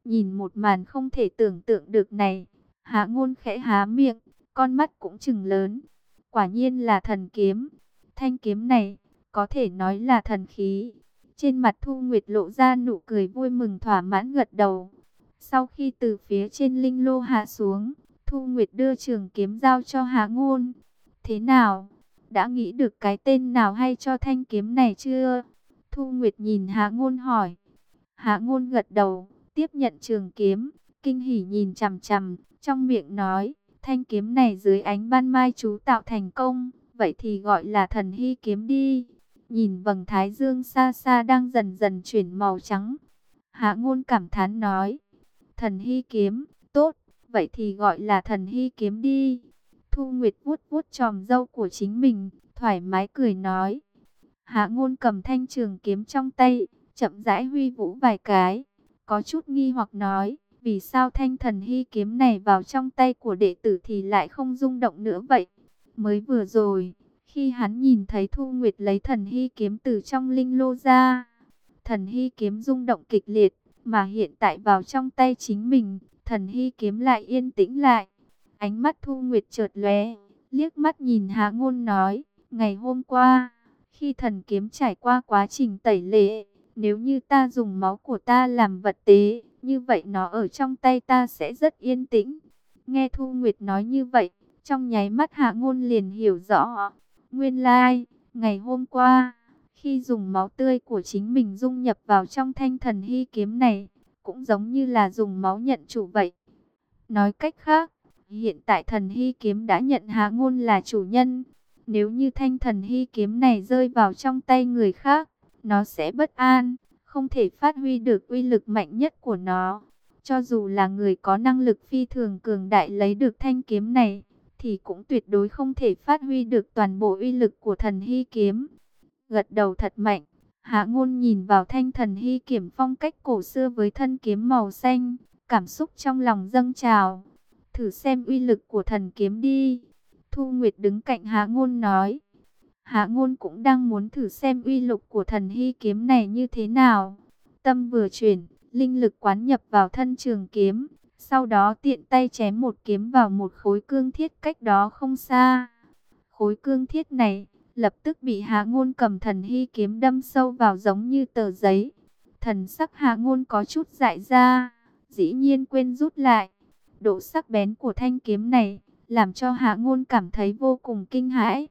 Nhìn một màn không thể tưởng tượng được này, Hạ Ngôn khẽ há miệng, con mắt cũng trừng lớn. Quả nhiên là thần kiếm. Thanh kiếm này có thể nói là thần khí. Trên mặt Thu Nguyệt lộ ra nụ cười vui mừng thỏa mãn gật đầu. Sau khi từ phía trên linh lô hạ xuống, Thu Nguyệt đưa trường kiếm giao cho Hạ Ngôn. Thế nào? Đã nghĩ được cái tên nào hay cho thanh kiếm này chưa? Thu Nguyệt nhìn Hạ Ngôn hỏi. Hạ Ngôn gật đầu, tiếp nhận trường kiếm, kinh hỉ nhìn chằm chằm, trong miệng nói, thanh kiếm này dưới ánh ban mai chú tạo thành công, vậy thì gọi là thần hy kiếm đi. Nhìn vầng thái dương xa xa đang dần dần chuyển màu trắng, Hạ Ngôn cảm thán nói, thần hy kiếm, tốt, vậy thì gọi là thần hy kiếm đi. Thu Nguyệt vuốt vuốt chòm râu của chính mình, thoải mái cười nói. Hạ Ngôn cầm thanh trường kiếm trong tay, chậm rãi huy vũ vài cái, có chút nghi hoặc nói, vì sao thanh thần hy kiếm này vào trong tay của đệ tử thì lại không rung động nữa vậy? Mới vừa rồi, khi hắn nhìn thấy Thu Nguyệt lấy thần hy kiếm từ trong linh lô ra, thần hy kiếm rung động kịch liệt, mà hiện tại vào trong tay chính mình, thần hy kiếm lại yên tĩnh lại. Ánh mắt Thu Nguyệt chợt lóe, liếc mắt nhìn Hạ Ngôn nói, ngày hôm qua, khi thần kiếm trải qua quá trình tẩy lễ, nếu như ta dùng máu của ta làm vật tế, như vậy nó ở trong tay ta sẽ rất yên tĩnh. Nghe Thu Nguyệt nói như vậy, trong nháy mắt Hạ Ngôn liền hiểu rõ. Nguyên lai, ngày hôm qua, khi dùng máu tươi của chính mình dung nhập vào trong thanh thần hy kiếm này, cũng giống như là dùng máu nhận chủ vậy. Nói cách khác, hiện tại thần hy kiếm đã nhận Hạ Ngôn là chủ nhân. Nếu như thanh thần hy kiếm này rơi vào trong tay người khác, nó sẽ bất an, không thể phát huy được uy lực mạnh nhất của nó. Cho dù là người có năng lực phi thường cường đại lấy được thanh kiếm này, thì cũng tuyệt đối không thể phát huy được toàn bộ uy lực của thần hy kiếm. Gật đầu thật mạnh, Hạ Ngôn nhìn vào thanh thần hy kiếm phong cách cổ xưa với thân kiếm màu xanh, cảm xúc trong lòng dâng trào. Thử xem uy lực của thần kiếm đi. Thu Nguyệt đứng cạnh Hạ Ngôn nói. Hạ Ngôn cũng đang muốn thử xem uy lực của thần hy kiếm này như thế nào. Tâm vừa chuyển, linh lực quán nhập vào thân trường kiếm, sau đó tiện tay chém một kiếm vào một khối cương thiết cách đó không xa. Khối cương thiết này lập tức bị Hạ Ngôn cầm thần hy kiếm đâm sâu vào giống như tờ giấy. Thần sắc Hạ Ngôn có chút dại ra, dĩ nhiên quên rút lại. Độ sắc bén của thanh kiếm này làm cho Hạ Ngôn cảm thấy vô cùng kinh hãi.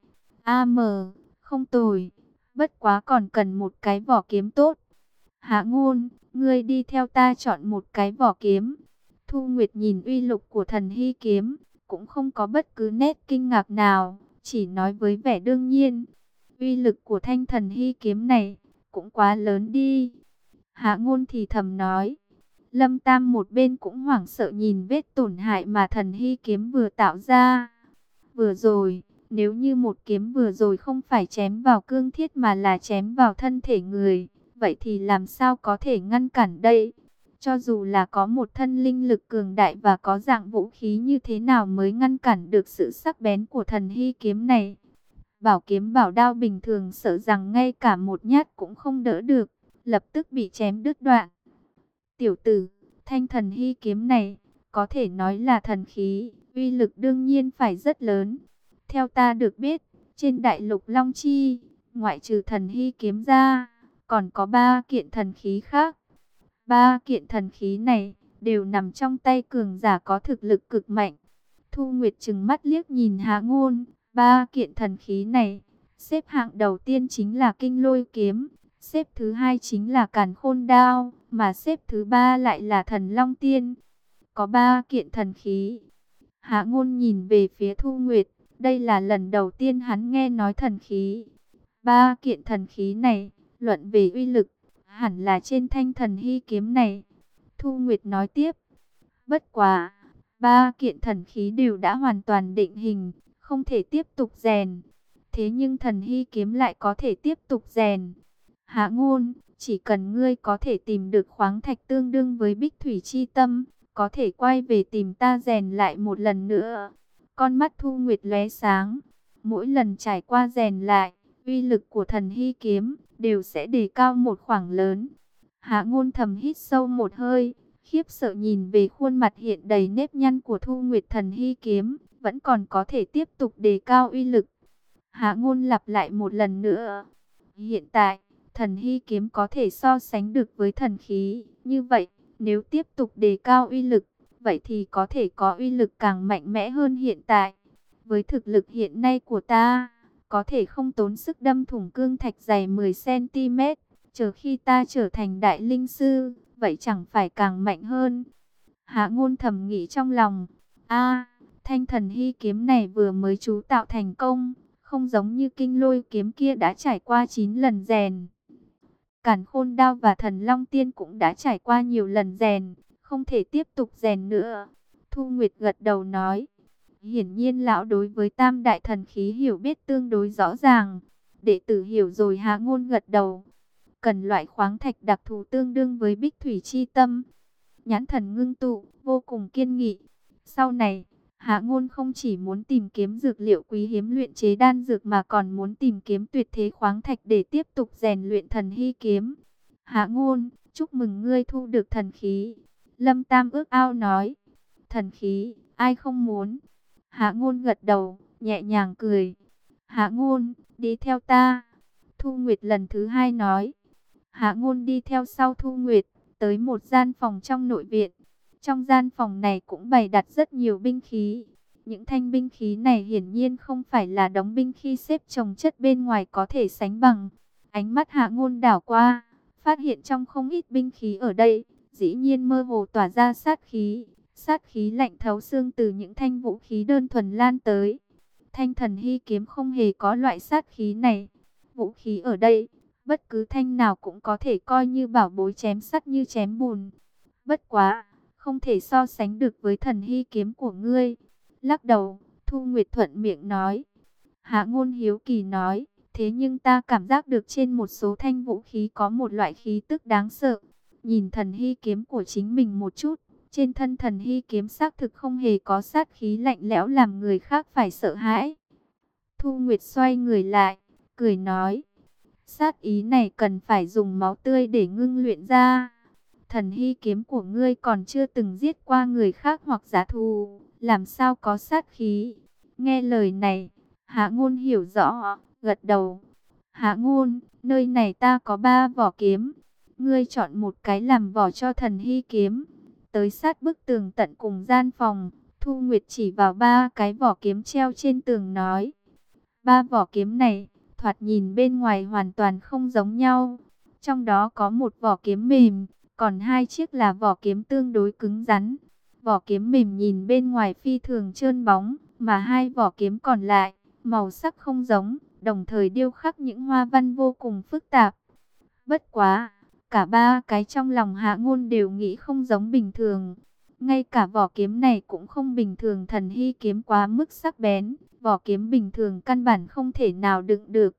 Không tồi, bất quá còn cần một cái vỏ kiếm tốt. Hạ Ngôn, ngươi đi theo ta chọn một cái vỏ kiếm. Thu Nguyệt nhìn uy lực của thần hy kiếm, cũng không có bất cứ nét kinh ngạc nào, chỉ nói với vẻ đương nhiên. Uy lực của thanh thần hy kiếm này cũng quá lớn đi. Hạ Ngôn thì thầm nói. Lâm Tam một bên cũng hoảng sợ nhìn vết tổn hại mà thần hy kiếm vừa tạo ra. Vừa rồi, nếu như một kiếm vừa rồi không phải chém vào cương thiết mà là chém vào thân thể người, vậy thì làm sao có thể ngăn cản đây? Cho dù là có một thân linh lực cường đại và có dạng vũ khí như thế nào mới ngăn cản được sự sắc bén của thần hy kiếm này? Bảo kiếm bảo đao bình thường sợ rằng ngay cả một nhát cũng không đỡ được, lập tức bị chém đứt đoạn. Tiểu tử, thanh thần hy kiếm này, có thể nói là thần khí, uy lực đương nhiên phải rất lớn. Theo ta được biết, trên đại lục Long Chi, ngoại trừ thần hy kiếm ra, còn có 3 kiện thần khí khác. 3 kiện thần khí này, đều nằm trong tay cường giả có thực lực cực mạnh. Thu Nguyệt trừng mắt liếc nhìn Hạ Ngôn, 3 kiện thần khí này, xếp hạng đầu tiên chính là Kinh Lôi kiếm, xếp thứ hai chính là Càn Khôn đao, mà xếp thứ ba lại là Thần Long tiên. Có 3 kiện thần khí. Hạ Ngôn nhìn về phía Thu Nguyệt, đây là lần đầu tiên hắn nghe nói thần khí. 3 kiện thần khí này, luận về uy lực, hẳn là trên thanh thần hy kiếm này. Thu Nguyệt nói tiếp, bất quá, 3 kiện thần khí đều đã hoàn toàn định hình, không thể tiếp tục rèn. Thế nhưng thần hy kiếm lại có thể tiếp tục rèn. Hạ Ngôn, chỉ cần ngươi có thể tìm được khoáng thạch tương đương với Bích Thủy Chi Tâm, có thể quay về tìm ta rèn lại một lần nữa. Con mắt Thu Nguyệt lóe sáng, mỗi lần trải qua rèn lại, uy lực của thần hy kiếm đều sẽ đề cao một khoảng lớn. Hạ Ngôn thầm hít sâu một hơi, khiếp sợ nhìn về khuôn mặt hiện đầy nếp nhăn của Thu Nguyệt Thần Hy kiếm, vẫn còn có thể tiếp tục đề cao uy lực. Hạ Ngôn lặp lại một lần nữa. Hiện tại, Thần Hy kiếm có thể so sánh được với thần khí, như vậy, nếu tiếp tục đề cao uy lực, vậy thì có thể có uy lực càng mạnh mẽ hơn hiện tại. Với thực lực hiện nay của ta, có thể không tốn sức đâm thủng cương thạch dày 10 cm, chờ khi ta trở thành đại linh sư, vậy chẳng phải càng mạnh hơn. Hạ Ngôn thầm nghĩ trong lòng, thanh Thần Hy kiếm này vừa mới chú tạo thành công, không giống như Kinh Lôi kiếm kia đã trải qua 9 lần rèn. Càn Khôn đao và Thần Long tiên cũng đã trải qua nhiều lần rèn, không thể tiếp tục rèn nữa. Thu Nguyệt gật đầu nói, hiển nhiên lão đối với tam đại thần khí hiểu biết tương đối rõ ràng. Đệ tử hiểu rồi. Hạ Ngôn gật đầu. Cần loại khoáng thạch đặc thù tương đương với Bích Thủy chi tâm. Nhãn thần ngưng tụ, vô cùng kiên nghị. Sau này, Hạ Ngôn không chỉ muốn tìm kiếm dược liệu quý hiếm luyện chế đan dược mà còn muốn tìm kiếm tuyệt thế khoáng thạch để tiếp tục rèn luyện Thần Hy kiếm. Hạ Ngôn, chúc mừng ngươi thu được thần khí. Lâm Tam ước ao nói. Thần khí, ai không muốn? Hạ Ngôn gật đầu, nhẹ nhàng cười. Hạ Ngôn, đi theo ta. Thu Nguyệt lần thứ hai nói. Hạ Ngôn đi theo sau Thu Nguyệt, tới một gian phòng trong nội viện. Trong gian phòng này cũng bày đặt rất nhiều binh khí. Những thanh binh khí này hiển nhiên không phải là đống binh khí xếp chồng chất bên ngoài có thể sánh bằng. Ánh mắt Hạ Ngôn đảo qua, phát hiện trong không ít binh khí ở đây, dĩ nhiên mơ hồ tỏa ra sát khí. Sát khí lạnh thấu xương từ những thanh vũ khí đơn thuần lan tới. Thanh Thần Hy kiếm không hề có loại sát khí này. Vũ khí ở đây, bất cứ thanh nào cũng có thể coi như bảo bối chém sắt như chém bùn. Bất quá, không thể so sánh được với Thần Hy kiếm của ngươi. Lắc đầu, Thu Nguyệt thuận miệng nói. Hạ Ngôn hiếu kỳ nói, thế nhưng ta cảm giác được trên một số thanh vũ khí có một loại khí tức đáng sợ. Nhìn Thần Hy kiếm của chính mình một chút, trên thân Thần Hy kiếm xác thực không hề có sát khí lạnh lẽo làm người khác phải sợ hãi. Thu Nguyệt xoay người lại, cười nói, sát ý này cần phải dùng máu tươi để ngưng luyện ra. Thần Hy kiếm của ngươi còn chưa từng giết qua người khác hoặc giả thù, làm sao có sát khí? Nghe lời này, Hạ Ngôn hiểu rõ, gật đầu. Hạ Ngôn, nơi này ta có 3 vỏ kiếm, ngươi chọn một cái làm vỏ cho Thần Hy kiếm. Tới sát bức tường tận cùng gian phòng, Thu Nguyệt chỉ vào 3 cái vỏ kiếm treo trên tường nói. 3 vỏ kiếm này, thoạt nhìn bên ngoài hoàn toàn không giống nhau. Trong đó có một vỏ kiếm mềm, còn 2 chiếc là vỏ kiếm tương đối cứng rắn. Vỏ kiếm mềm nhìn bên ngoài phi thường trơn bóng, mà 2 vỏ kiếm còn lại, màu sắc không giống, đồng thời điêu khắc những hoa văn vô cùng phức tạp. Bất quá, cả 3 cái trong lòng Hạ Ngôn đều nghĩ không giống bình thường. Ngay cả vỏ kiếm này cũng không bình thường. Thần Hy kiếm quá mức sắc bén, vỏ kiếm bình thường căn bản không thể nào đựng được.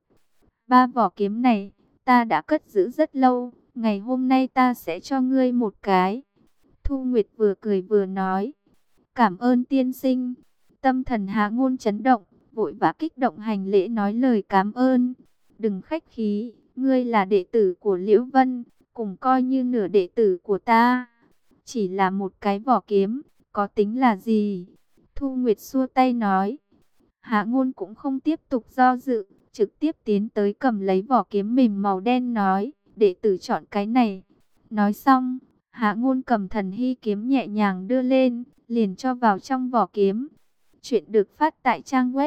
3 vỏ kiếm này, ta đã cất giữ rất lâu, ngày hôm nay ta sẽ cho ngươi một cái. Thu Nguyệt vừa cười vừa nói, cảm ơn tiên sinh. Tâm thần Hạ Ngôn chấn động, vội vã kích động hành lễ nói lời cảm ơn. Đừng khách khí, ngươi là đệ tử của Liễu Vân, cùng coi như nửa đệ tử của ta. Chỉ là một cái vỏ kiếm, có tính là gì? Thu Nguyệt xua tay nói. Hạ Ngôn cũng không tiếp tục do dự, trực tiếp tiến tới cầm lấy vỏ kiếm mềm màu đen nói, đệ tử chọn cái này. Nói xong, Hạ Ngôn cầm Thần Hy kiếm nhẹ nhàng đưa lên, liền cho vào trong vỏ kiếm. Chuyện được phát tại trang web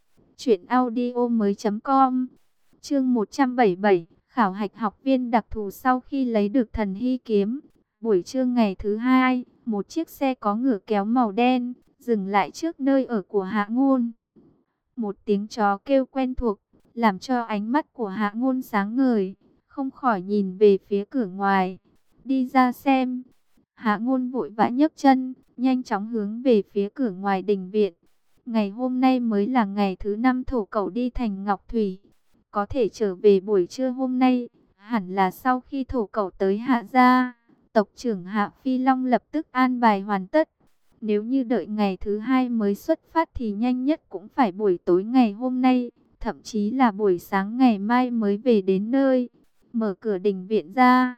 truyệnaudiomoi.com. Chương 177, khảo hạch học viên đặc thù. Sau khi lấy được Thần Hy kiếm, buổi trưa ngày thứ 2, một chiếc xe có ngựa kéo màu đen dừng lại trước nơi ở của Hạ Ngôn. Một tiếng chó kêu quen thuộc, làm cho ánh mắt của Hạ Ngôn sáng ngời, không khỏi nhìn về phía cửa ngoài. Đi ra xem. Hạ Ngôn vội vã nhấc chân, nhanh chóng hướng về phía cửa ngoài đình viện. Ngày hôm nay mới là ngày thứ 5 thổ cẩu đi thành Ngọc Thủy. Có thể trở về buổi trưa hôm nay, hẳn là sau khi thổ cẩu tới Hạ gia, tộc trưởng Hạ Phi Long lập tức an bài hoàn tất. Nếu như đợi ngày thứ 2 mới xuất phát thì nhanh nhất cũng phải buổi tối ngày hôm nay, thậm chí là buổi sáng ngày mai mới về đến nơi. Mở cửa đình viện ra,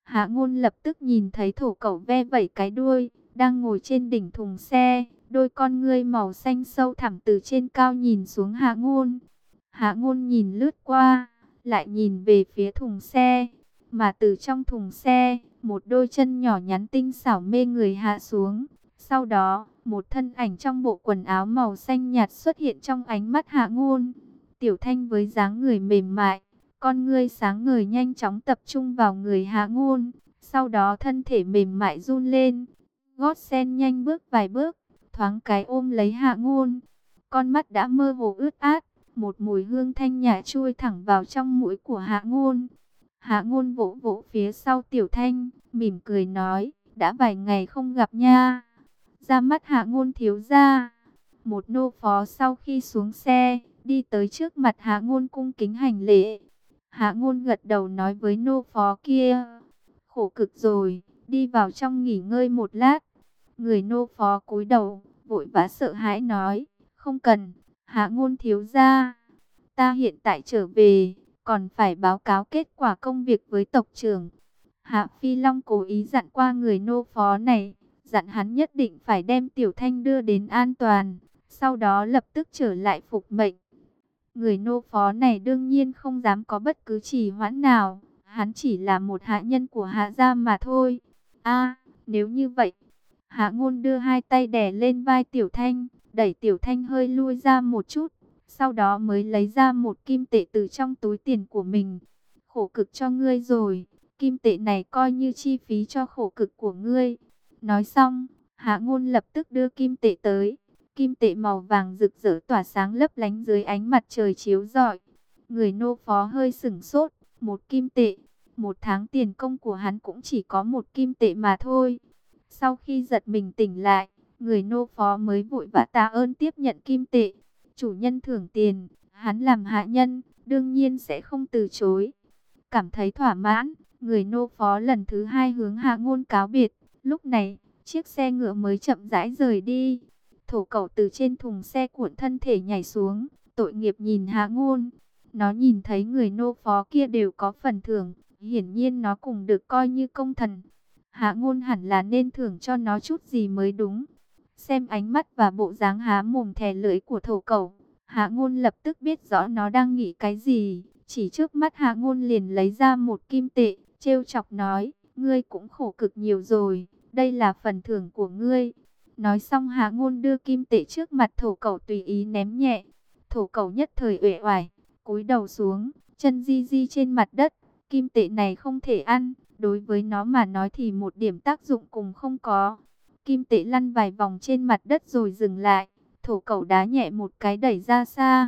Hạ Ngôn lập tức nhìn thấy thổ cẩu ve vẩy cái đuôi, đang ngồi trên đỉnh thùng xe, đôi con ngươi màu xanh sâu thẳm từ trên cao nhìn xuống Hạ Ngôn. Hạ Ngôn nhìn lướt qua, lại nhìn về phía thùng xe, mà từ trong thùng xe, một đôi chân nhỏ nhắn tinh xảo mê người hạ xuống. Sau đó, một thân ảnh trong bộ quần áo màu xanh nhạt xuất hiện trong ánh mắt Hạ Ngôn. Tiểu Thanh với dáng người mềm mại, con ngươi sáng ngời nhanh chóng tập trung vào người Hạ Ngôn. Sau đó thân thể mềm mại run lên, gót sen nhanh bước vài bước, thoáng cái ôm lấy Hạ Ngôn. Con mắt đã mơ hồ ướt át, một mùi hương thanh nhã chui thẳng vào trong mũi của Hạ Ngôn. Hạ Ngôn vỗ vỗ phía sau Tiểu Thanh, mỉm cười nói, đã vài ngày không gặp nha. Ra mắt Hạ Ngôn thiếu gia. Một nô phó sau khi xuống xe, đi tới trước mặt Hạ Ngôn cung kính hành lễ. Hạ Ngôn gật đầu nói với nô phó kia, khổ cực rồi, đi vào trong nghỉ ngơi một lát. Người nô phó cúi đầu, vội vã sợ hãi nói, không cần, Hạ Ngôn thiếu gia, ta hiện tại trở về, còn phải báo cáo kết quả công việc với tộc trưởng. Hạ Phi Long cố ý dặn qua người nô phó này, dặn hắn nhất định phải đem Tiểu Thanh đưa đến an toàn, sau đó lập tức trở lại phục mệnh. Người nô phó này đương nhiên không dám có bất cứ trì hoãn nào, hắn chỉ là một hạ nhân của Hạ gia mà thôi. A, nếu như vậy, Hạ Ngôn đưa hai tay đè lên vai Tiểu Thanh, đẩy Tiểu Thanh hơi lui ra một chút, sau đó mới lấy ra một kim tệ từ trong túi tiền của mình. Khổ cực cho ngươi rồi, kim tệ này coi như chi phí cho khổ cực của ngươi. Nói xong, Hạ Ngôn lập tức đưa kim tệ tới. Kim tệ màu vàng rực rỡ tỏa sáng lấp lánh dưới ánh mặt trời chiếu rọi. Người nô phó hơi sửng sốt, một kim tệ, một tháng tiền công của hắn cũng chỉ có một kim tệ mà thôi. Sau khi giật mình tỉnh lại, người nô phó mới vội vã tạ ơn tiếp nhận kim tệ. Chủ nhân thưởng tiền, hắn làm hạ nhân, đương nhiên sẽ không từ chối. Cảm thấy thỏa mãn, người nô phó lần thứ hai hướng Hạ Ngôn cáo biệt. Lúc này, chiếc xe ngựa mới chậm rãi rời đi. Thổ cẩu từ trên thùng xe cuộn thân thể nhảy xuống, tội nghiệp nhìn Hạ Ngôn. Nó nhìn thấy người nô phó kia đều có phần thưởng, hiển nhiên nó cũng được coi như công thần. Hạ Ngôn hẳn là nên thưởng cho nó chút gì mới đúng. Xem ánh mắt và bộ dáng há mồm thè lưỡi của thổ cẩu, Hạ Ngôn lập tức biết rõ nó đang nghĩ cái gì. Chỉ trước mắt Hạ Ngôn liền lấy ra một kim tệ, trêu chọc nói, ngươi cũng khổ cực nhiều rồi, đây là phần thưởng của ngươi. Nói xong Hạ Ngôn đưa kim tệ trước mặt thổ cẩu tùy ý ném nhẹ. Thổ cẩu nhất thời uể oải, cúi đầu xuống, chân di di trên mặt đất. Kim tệ này không thể ăn, đối với nó mà nói thì một điểm tác dụng cùng không có. Kim tệ lăn vài vòng trên mặt đất rồi dừng lại. Thổ cẩu đá nhẹ một cái đẩy ra xa.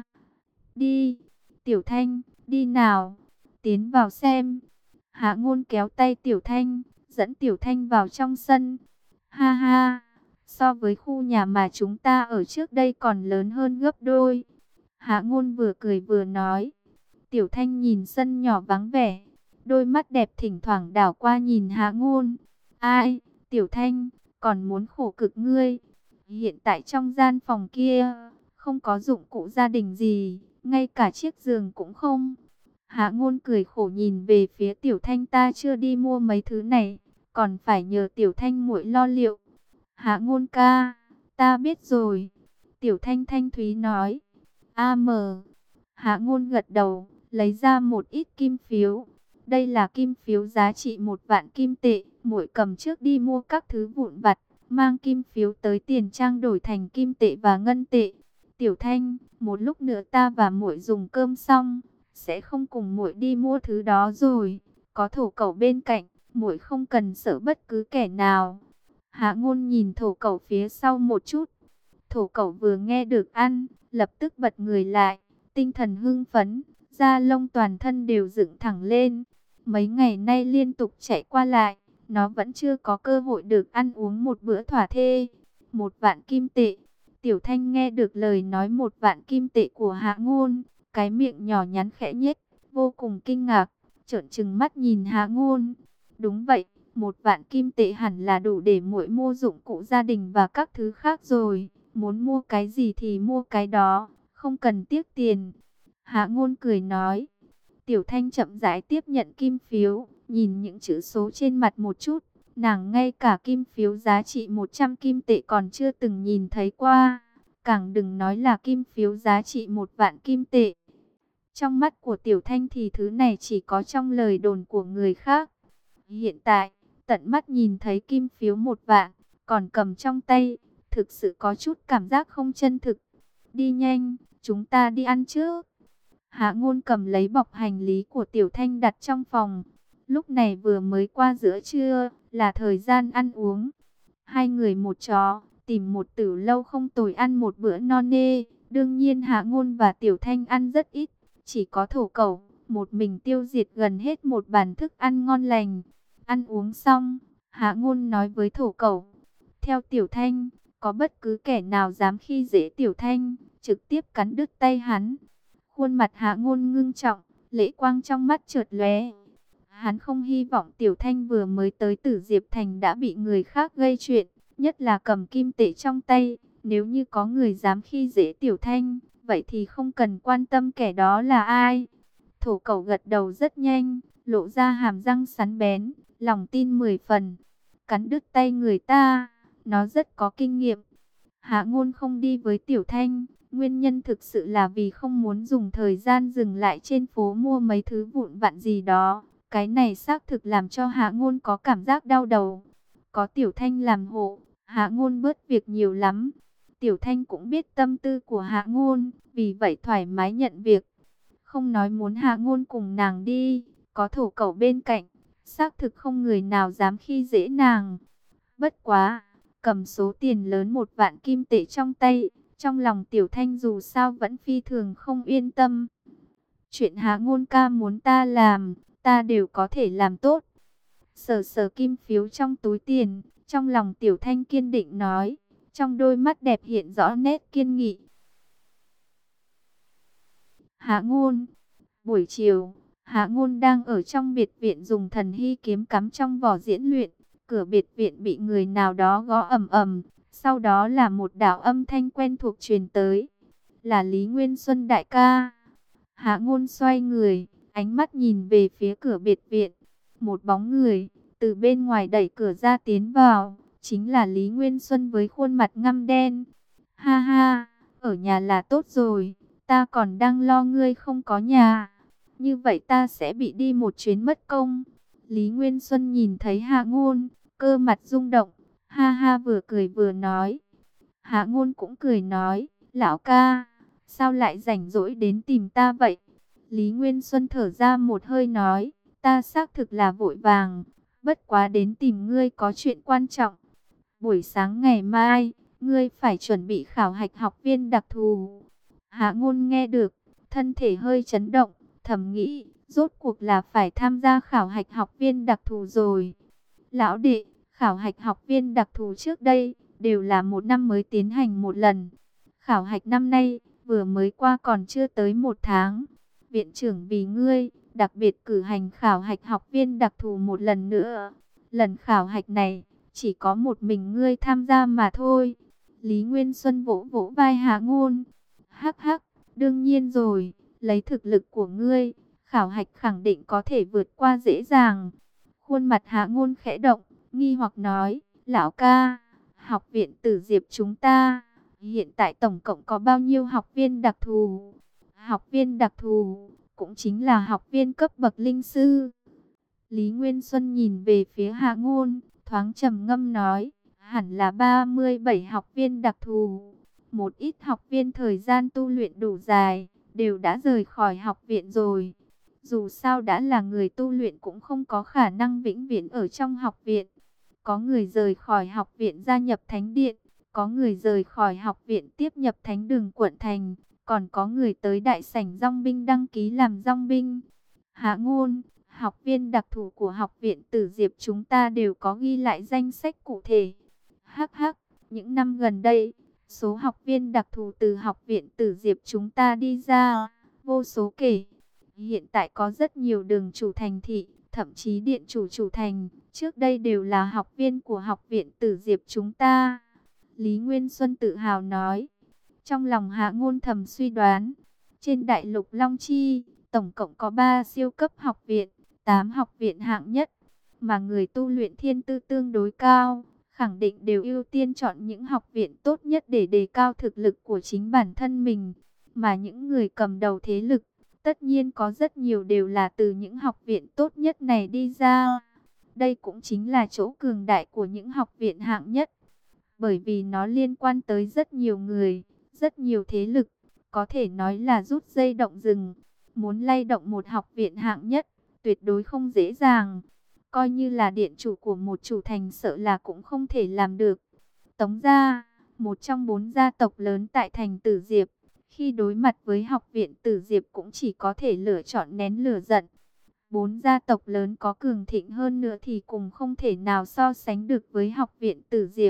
Đi, Tiểu Thanh, đi nào, tiến vào xem. Hạ Ngôn kéo tay Tiểu Thanh, dẫn Tiểu Thanh vào trong sân. Ha ha, so với khu nhà mà chúng ta ở trước đây còn lớn hơn gấp đôi. Hạ Ngôn vừa cười vừa nói. Tiểu Thanh nhìn sân nhỏ vắng vẻ, đôi mắt đẹp thỉnh thoảng đảo qua nhìn Hạ Ngôn. Ai, Tiểu Thanh, còn muốn khổ cực ngươi. Hiện tại trong gian phòng kia, không có dụng cụ gia đình gì, ngay cả chiếc giường cũng không. Hạ Ngôn cười khổ nhìn về phía Tiểu Thanh, ta chưa đi mua mấy thứ này, còn phải nhờ Tiểu Thanh muội lo liệu. Hạ Ngôn ca, ta biết rồi. Tiểu Thanh thanh thúy nói. Hạ Ngôn gật đầu, lấy ra một ít kim phiếu. Đây là kim phiếu giá trị 1.000 kim tệ, muội cầm trước đi mua các thứ vụn vặt, mang kim phiếu tới tiền trang đổi thành kim tệ và ngân tệ. Tiểu Thanh, một lúc nữa ta và muội dùng cơm xong, sẽ không cùng muội đi mua thứ đó rồi. Có thổ cẩu bên cạnh, muội không cần sợ bất cứ kẻ nào. Hạ Ngôn nhìn thổ cẩu phía sau một chút. Thổ cẩu vừa nghe được ăn, lập tức bật người lại, tinh thần hưng phấn, da lông toàn thân đều dựng thẳng lên. Mấy ngày nay liên tục chạy qua lại, nó vẫn chưa có cơ hội được ăn uống một bữa thỏa thê. 1.000 kim tệ. Tiểu Thanh nghe được lời nói 1.000 kim tệ của Hạ Ngôn, cái miệng nhỏ nhắn khẽ nhếch, vô cùng kinh ngạc, trợn trừng mắt nhìn Hạ Ngôn. Đúng vậy, 1.000 kim tệ hẳn là đủ để muội mua dụng cụ gia đình và các thứ khác rồi. Muốn mua cái gì thì mua cái đó, không cần tiếc tiền. Hạ Ngôn cười nói. Tiểu Thanh chậm rãi tiếp nhận kim phiếu, Nhìn những chữ số trên mặt một chút, nàng ngay cả kim phiếu giá trị 100 kim tệ còn chưa từng nhìn thấy qua. Càng đừng nói là kim phiếu giá trị 1 vạn kim tệ. Trong mắt của Tiểu Thanh thì thứ này chỉ có trong lời đồn của người khác. Hiện tại, tận mắt nhìn thấy kim phiếu 1 vạn, còn cầm trong tay, thực sự có chút cảm giác không chân thực. Đi nhanh, chúng ta đi ăn trước. Hạ Ngôn cầm lấy bọc hành lý của Tiểu Thanh đặt trong phòng. Lúc này vừa mới qua giữa trưa, là thời gian ăn uống. Hai người một chó, tìm một tử lâu không tồi ăn một bữa no nê. Đương nhiên Hạ Ngôn và Tiểu Thanh ăn rất ít, chỉ có Thổ Cẩu một mình tiêu diệt gần hết một bàn thức ăn ngon lành. Ăn uống xong, Hạ Ngôn nói với Thổ Cẩu, theo Tiểu Thanh, có bất cứ kẻ nào dám khi dễ Tiểu Thanh, trực tiếp cắn đứt tay hắn. Khuôn mặt Hạ Ngôn ngưng trọng, lệ quang trong mắt chợt lóe. Hắn không hy vọng Tiểu Thanh vừa mới tới Tử Diệp Thành đã bị người khác gây chuyện, nhất là cầm kim tệ trong tay. Nếu như có người dám khi dễ Tiểu Thanh, vậy thì không cần quan tâm kẻ đó là ai. Thổ Cẩu gật đầu rất nhanh, lộ ra hàm răng sắn bén, lòng tin 10 phần. Cắn đứt tay người ta, nó rất có kinh nghiệm. Hạ Ngôn không đi với Tiểu Thanh, nguyên nhân thực sự là vì không muốn dùng thời gian dừng lại trên phố mua mấy thứ vụn vặt gì đó. Cái này xác thực làm cho Hạ Ngôn có cảm giác đau đầu. Có Tiểu Thanh làm hộ, Hạ Ngôn bớt việc nhiều lắm. Tiểu Thanh cũng biết tâm tư của Hạ Ngôn, vì vậy thoải mái nhận việc. Không nói muốn Hạ Ngôn cùng nàng đi, có Thổ Cẩu bên cạnh, xác thực không người nào dám khi dễ nàng. Bất quá, cầm số tiền lớn 1 vạn kim tệ trong tay, trong lòng Tiểu Thanh dù sao vẫn phi thường không yên tâm. Chuyện Hạ Ngôn ca muốn ta làm, ta đều có thể làm tốt. Sờ sờ kim phiếu trong túi tiền, trong lòng Tiểu Thanh kiên định nói, trong đôi mắt đẹp hiện rõ nét kiên nghị. Hạ Ngôn. Buổi chiều, Hạ Ngôn đang ở trong biệt viện dùng thần hy kiếm cắm trong vỏ diễn luyện. Cửa biệt viện bị người nào đó gõ ầm ầm. Sau đó là một đạo âm thanh quen thuộc truyền tới. Là Lý Nguyên Xuân đại ca. Hạ Ngôn xoay người, ánh mắt nhìn về phía cửa biệt viện. Một bóng người từ bên ngoài đẩy cửa ra tiến vào. Chính là Lý Nguyên Xuân với khuôn mặt ngăm đen. Ha ha, ở nhà là tốt rồi. Ta còn đang lo ngươi không có nhà. Như vậy ta sẽ bị đi một chuyến mất công. Lý Nguyên Xuân nhìn thấy Hạ Ngôn, cơ mặt rung động. Ha ha vừa cười vừa nói. Hạ Ngôn cũng cười nói, lão ca, sao lại rảnh rỗi đến tìm ta vậy? Lý Nguyên Xuân thở ra một hơi nói, ta xác thực là vội vàng, bất quá đến tìm ngươi có chuyện quan trọng. Buổi sáng ngày mai, ngươi phải chuẩn bị khảo hạch học viên đặc thù. Hạ Ngôn nghe được, thân thể hơi chấn động, thầm nghĩ, rốt cuộc là phải tham gia khảo hạch học viên đặc thù rồi. Lão đệ, khảo hạch học viên đặc thù trước đây, đều là một năm mới tiến hành một lần. Khảo hạch năm nay, vừa mới qua còn chưa tới 1 tháng. Viện trưởng vì ngươi, đặc biệt cử hành khảo hạch học viên đặc thù một lần nữa. Lần khảo hạch này, chỉ có một mình ngươi tham gia mà thôi. Lý Nguyên Xuân vỗ vỗ vai Hạ Ngôn. Hắc hắc, đương nhiên rồi, lấy thực lực của ngươi, khảo hạch khẳng định có thể vượt qua dễ dàng. Khuôn mặt Hạ Ngôn khẽ động, nghi hoặc nói, lão ca, học viện Tử Diệp chúng ta, hiện tại tổng cộng có bao nhiêu học viên đặc thù? Học viên đặc thù, cũng chính là học viên cấp bậc linh sư. Lý Nguyên Xuân nhìn về phía Hạ Ngôn, thoáng trầm ngâm nói, hẳn là 37 học viên đặc thù. Một ít học viên thời gian tu luyện đủ dài, đều đã rời khỏi học viện rồi. Dù sao đã là người tu luyện cũng không có khả năng vĩnh viễn ở trong học viện. Có người rời khỏi học viện gia nhập thánh điện, có người rời khỏi học viện tiếp nhập thánh đường quận thành, còn có người tới đại sảnh dong binh đăng ký làm dong binh. Hạ Ngôn, học viên đặc thù của học viện Tử Diệp chúng ta đều có ghi lại danh sách cụ thể. Hắc hắc, những năm gần đây, số học viên đặc thù từ học viện Tử Diệp chúng ta đi ra, vô số kể. Hiện tại có rất nhiều đường chủ thành thị, thậm chí điện chủ thành, trước đây đều là học viên của học viện Tử Diệp chúng ta. Lý Nguyên Xuân tự hào nói. Trong lòng Hạ Ngôn thầm suy đoán, trên đại lục Long Chi, tổng cộng có 3 siêu cấp học viện, 8 học viện hạng nhất, mà người tu luyện thiên tư tương đối cao, khẳng định đều ưu tiên chọn những học viện tốt nhất để đề cao thực lực của chính bản thân mình. Mà những người cầm đầu thế lực, tất nhiên có rất nhiều đều là từ những học viện tốt nhất này đi ra. Đây cũng chính là chỗ cường đại của những học viện hạng nhất, bởi vì nó liên quan tới rất nhiều người, rất nhiều thế lực, có thể nói là rút dây động rừng. Muốn lay động một học viện hạng nhất, tuyệt đối không dễ dàng. Coi như là điện chủ của một chủ thành sợ là cũng không thể làm được. Tống gia, một trong 4 gia tộc lớn tại thành Tử Diệp, khi đối mặt với học viện Tử Diệp cũng chỉ có thể lựa chọn nén lửa giận. 4 gia tộc lớn có cường thịnh hơn nữa thì cũng không thể nào so sánh được với học viện Tử Diệp.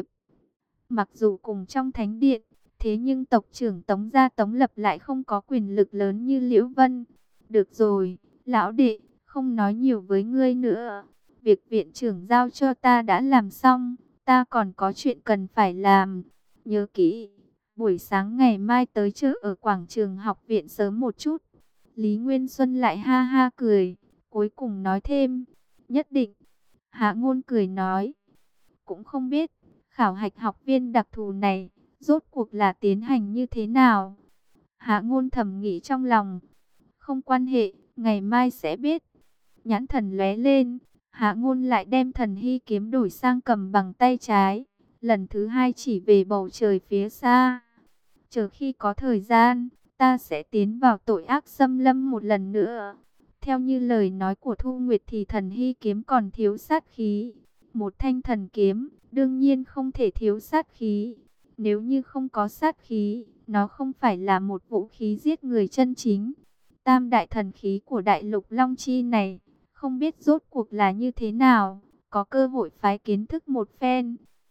Mặc dù cùng trong thánh điện, thế nhưng tộc trưởng Tống gia Tống Lập lại không có quyền lực lớn như Liễu Vân. Được rồi, lão đệ, không nói nhiều với ngươi nữa. Việc viện trưởng giao cho ta đã làm xong, ta còn có chuyện cần phải làm. Nhớ kỹ, buổi sáng ngày mai tới chợ ở quảng trường học viện sớm một chút. Lý Nguyên Xuân lại ha ha cười, cuối cùng nói thêm, nhất định. Hạ Ngôn cười nói, cũng không biết, khảo hạch học viên đặc thù này, rốt cuộc là tiến hành như thế nào? Hạ Ngôn thầm nghĩ trong lòng, không quan hệ, ngày mai sẽ biết. Nhãn thần lóe lên, Hạ Ngôn lại đem thần hy kiếm đổi sang cầm bằng tay trái, lần thứ hai chỉ về bầu trời phía xa. Chờ khi có thời gian, ta sẽ tiến vào tội ác xâm lâm một lần nữa. Theo như lời nói của Thu Nguyệt thì thần hy kiếm còn thiếu sát khí. Một thanh thần kiếm, đương nhiên không thể thiếu sát khí. Nếu như không có sát khí, nó không phải là một vũ khí giết người chân chính. Tam đại thần khí của đại lục Long Chi này, không biết rốt cuộc là như thế nào, có cơ hội phái kiến thức một phen.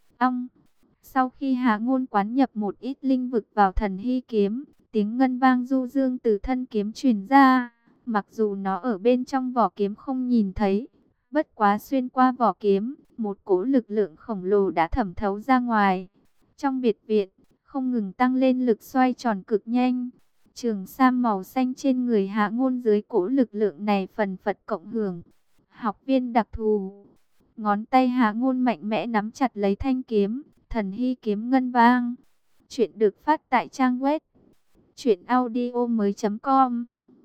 Sau khi Hạ Ngôn quán nhập một ít linh vực vào thần hy kiếm, tiếng ngân vang du dương từ thân kiếm truyền ra. Mặc dù nó ở bên trong vỏ kiếm không nhìn thấy, bất quá xuyên qua vỏ kiếm, một cỗ lực lượng khổng lồ đã thẩm thấu ra ngoài. Trong biệt viện, không ngừng tăng lên lực xoay tròn cực nhanh. Trường sam màu xanh trên người Hạ Ngôn dưới cỗ lực lượng này phần phật cộng hưởng. Học viên đặc thù. Ngón tay Hạ Ngôn mạnh mẽ nắm chặt lấy thanh kiếm, thần hy kiếm ngân vang. Chuyện được phát tại trang web truyệnaudiomoi.com.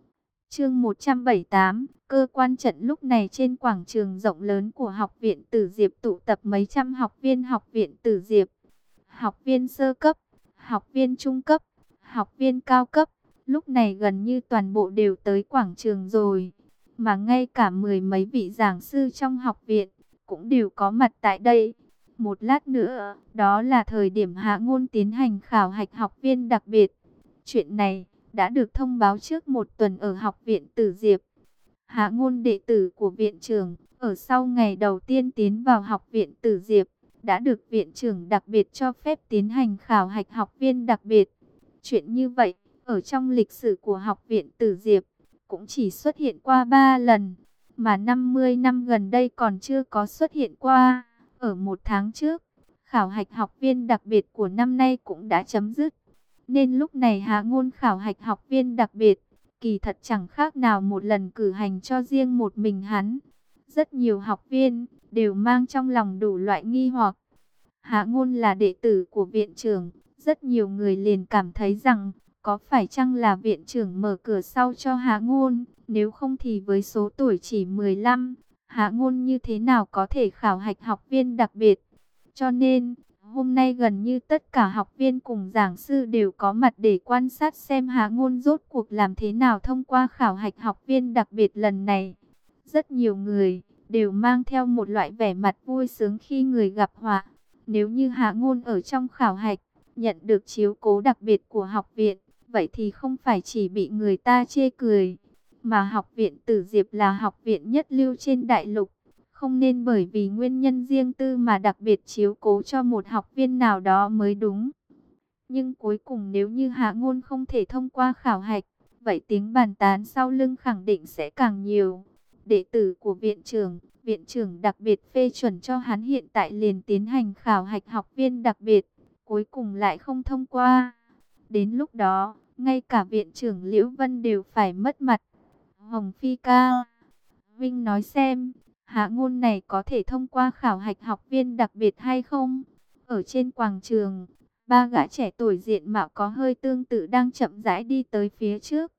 Chương 178, cơ quan trận. Lúc này trên quảng trường rộng lớn của học viện Tử Diệp tụ tập mấy trăm học viên học viện Tử Diệp. Học viên sơ cấp, học viên trung cấp, học viên cao cấp, lúc này gần như toàn bộ đều tới quảng trường rồi. Mà ngay cả 10 mấy vị giảng sư trong học viện cũng đều có mặt tại đây. Một lát nữa, đó là thời điểm Hạ Ngôn tiến hành khảo hạch học viên đặc biệt. Chuyện này đã được thông báo trước một tuần ở học viện Tử Diệp. Hạ Ngôn, đệ tử của viện trưởng, ở sau ngày đầu tiên tiến vào học viện Tử Diệp, đã được viện trưởng đặc biệt cho phép tiến hành khảo hạch học viên đặc biệt. Chuyện như vậy, ở trong lịch sử của học viện Tử Diệp, cũng chỉ xuất hiện qua 3 lần, mà 50 năm gần đây còn chưa có xuất hiện qua. Ở một tháng trước, khảo hạch học viên đặc biệt của năm nay cũng đã chấm dứt. Nên lúc này Hạ Ngôn khảo hạch học viên đặc biệt, kỳ thật chẳng khác nào một lần cử hành cho riêng một mình hắn. Rất nhiều học viên đều mang trong lòng đủ loại nghi hoặc. Hạ Ngôn là đệ tử của viện trưởng, rất nhiều người liền cảm thấy rằng có phải chăng là viện trưởng mở cửa sau cho Hạ Ngôn, nếu không thì với số tuổi chỉ 15, Hạ Ngôn như thế nào có thể khảo hạch học viên đặc biệt. Cho nên, hôm nay gần như tất cả học viên cùng giảng sư đều có mặt để quan sát xem Hạ Ngôn rốt cuộc làm thế nào thông qua khảo hạch học viên đặc biệt lần này. Rất nhiều người đều mang theo một loại vẻ mặt vui sướng khi người gặp họa. Nếu như Hạ Ngôn ở trong khảo hạch, nhận được chiếu cố đặc biệt của học viện, vậy thì không phải chỉ bị người ta chê cười, mà học viện Tử Diệp là học viện nhất lưu trên đại lục. Không nên bởi vì nguyên nhân riêng tư mà đặc biệt chiếu cố cho một học viên nào đó mới đúng. Nhưng cuối cùng nếu như Hạ Ngôn không thể thông qua khảo hạch, vậy tiếng bàn tán sau lưng khẳng định sẽ càng nhiều. Đệ tử của viện trưởng đặc biệt phê chuẩn cho hắn hiện tại liền tiến hành khảo hạch học viên đặc biệt, cuối cùng lại không thông qua. Đến lúc đó, ngay cả viện trưởng Liễu Vân đều phải mất mặt. Hồng Phi ca, huynh nói xem, Hạ Ngôn này có thể thông qua khảo hạch học viên đặc biệt hay không? Ở trên quảng trường, ba gã trẻ tuổi diện mạo có hơi tương tự đang chậm rãi đi tới phía trước.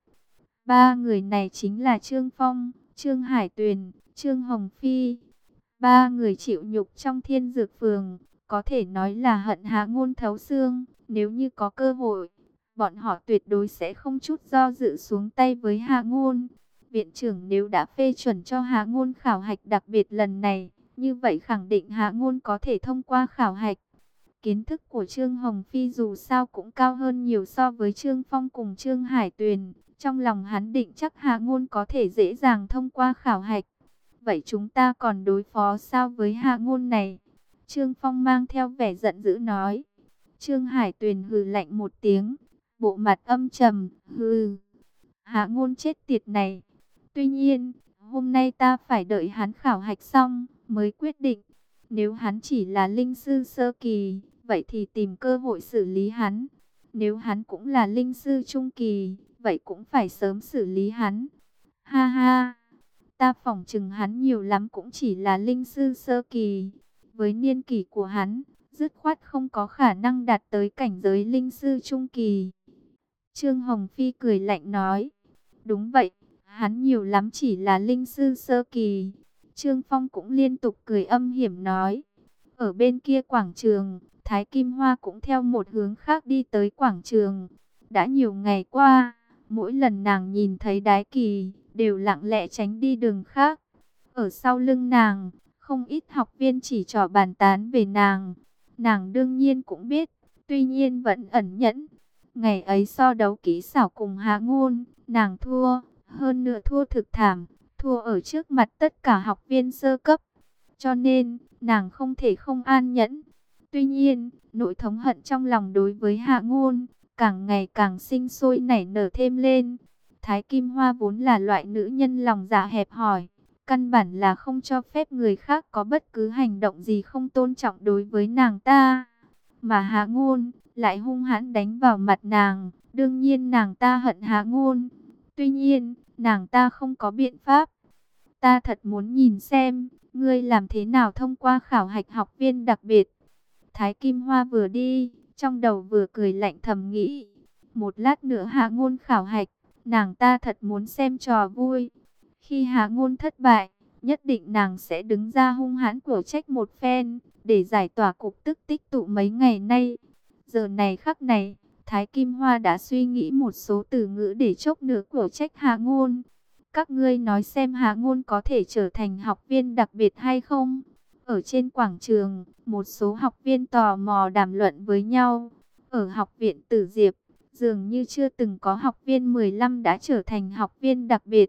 Ba người này chính là Trương Phong, Trương Hải Tuyền, Trương Hồng Phi. Ba người chịu nhục trong Thiên Dược Phường, có thể nói là hận Hạ Ngôn thấu xương. Nếu như có cơ hội, bọn họ tuyệt đối sẽ không chút do dự xuống tay với Hạ Ngôn. Viện trưởng nếu đã phê chuẩn cho Hạ Ngôn khảo hạch đặc biệt lần này, như vậy khẳng định Hạ Ngôn có thể thông qua khảo hạch. Kiến thức của Trương Hồng Phi dù sao cũng cao hơn nhiều so với Trương Phong cùng Trương Hải Tuyền. Trong lòng hắn định chắc Hạ Ngôn có thể dễ dàng thông qua khảo hạch. Vậy chúng ta còn đối phó sao với Hạ Ngôn này? Trương Phong mang theo vẻ giận dữ nói. Trương Hải Tuyền hừ lạnh một tiếng, bộ mặt âm trầm, hừ. Hạ Ngôn chết tiệt này. Tuy nhiên, hôm nay ta phải đợi hắn khảo hạch xong mới quyết định. Nếu hắn chỉ là linh sư sơ kỳ, vậy thì tìm cơ hội xử lý hắn. Nếu hắn cũng là linh sư trung kỳ, vậy cũng phải sớm xử lý hắn. Ha ha, ta phỏng chừng hắn nhiều lắm cũng chỉ là linh sư sơ kỳ. Với niên kỷ của hắn, dứt khoát không có khả năng đạt tới cảnh giới linh sư trung kỳ. Trương Hồng Phi cười lạnh nói, đúng vậy, hắn nhiều lắm chỉ là linh sư sơ kỳ. Trương Phong cũng liên tục cười âm hiểm nói. Ở bên kia quảng trường, Thái Kim Hoa cũng theo một hướng khác đi tới quảng trường. Đã nhiều ngày qua, mỗi lần nàng nhìn thấy Đái Kỳ, đều lặng lẽ tránh đi đường khác. Ở sau lưng nàng, không ít học viên chỉ trỏ bàn tán về nàng. Nàng đương nhiên cũng biết, tuy nhiên vẫn ẩn nhẫn. Ngày ấy so đấu kỹ xảo cùng Hạ Ngôn, nàng thua, hơn nữa thua thực thảm, thua ở trước mặt tất cả học viên sơ cấp. Cho nên, nàng không thể không an nhẫn. Tuy nhiên, nỗi thống hận trong lòng đối với Hạ Ngôn, càng ngày càng sinh sôi nảy nở thêm lên. Thái Kim Hoa vốn là loại nữ nhân lòng dạ hẹp hòi, căn bản là không cho phép người khác có bất cứ hành động gì không tôn trọng đối với nàng ta. Mà Hạ Ngôn lại hung hãn đánh vào mặt nàng, đương nhiên nàng ta hận Hạ Ngôn. Tuy nhiên, nàng ta không có biện pháp. Ta thật muốn nhìn xem, ngươi làm thế nào thông qua khảo hạch học viên đặc biệt. Thái Kim Hoa vừa đi, trong đầu vừa cười lạnh thầm nghĩ. Một lát nữa Hạ Ngôn khảo hạch, nàng ta thật muốn xem trò vui. Khi Hạ Ngôn thất bại, nhất định nàng sẽ đứng ra hung hãn của trách một phen, để giải tỏa cục tức tích tụ mấy ngày nay. Giờ này khắc này, Thái Kim Hoa đã suy nghĩ một số từ ngữ để chốc nửa của trách Hạ Ngôn. Các ngươi nói xem Hạ Ngôn có thể trở thành học viên đặc biệt hay không? Ở trên quảng trường, một số học viên tò mò đàm luận với nhau. Ở học viện Tử Diệp, dường như chưa từng có học viên 15 đã trở thành học viên đặc biệt.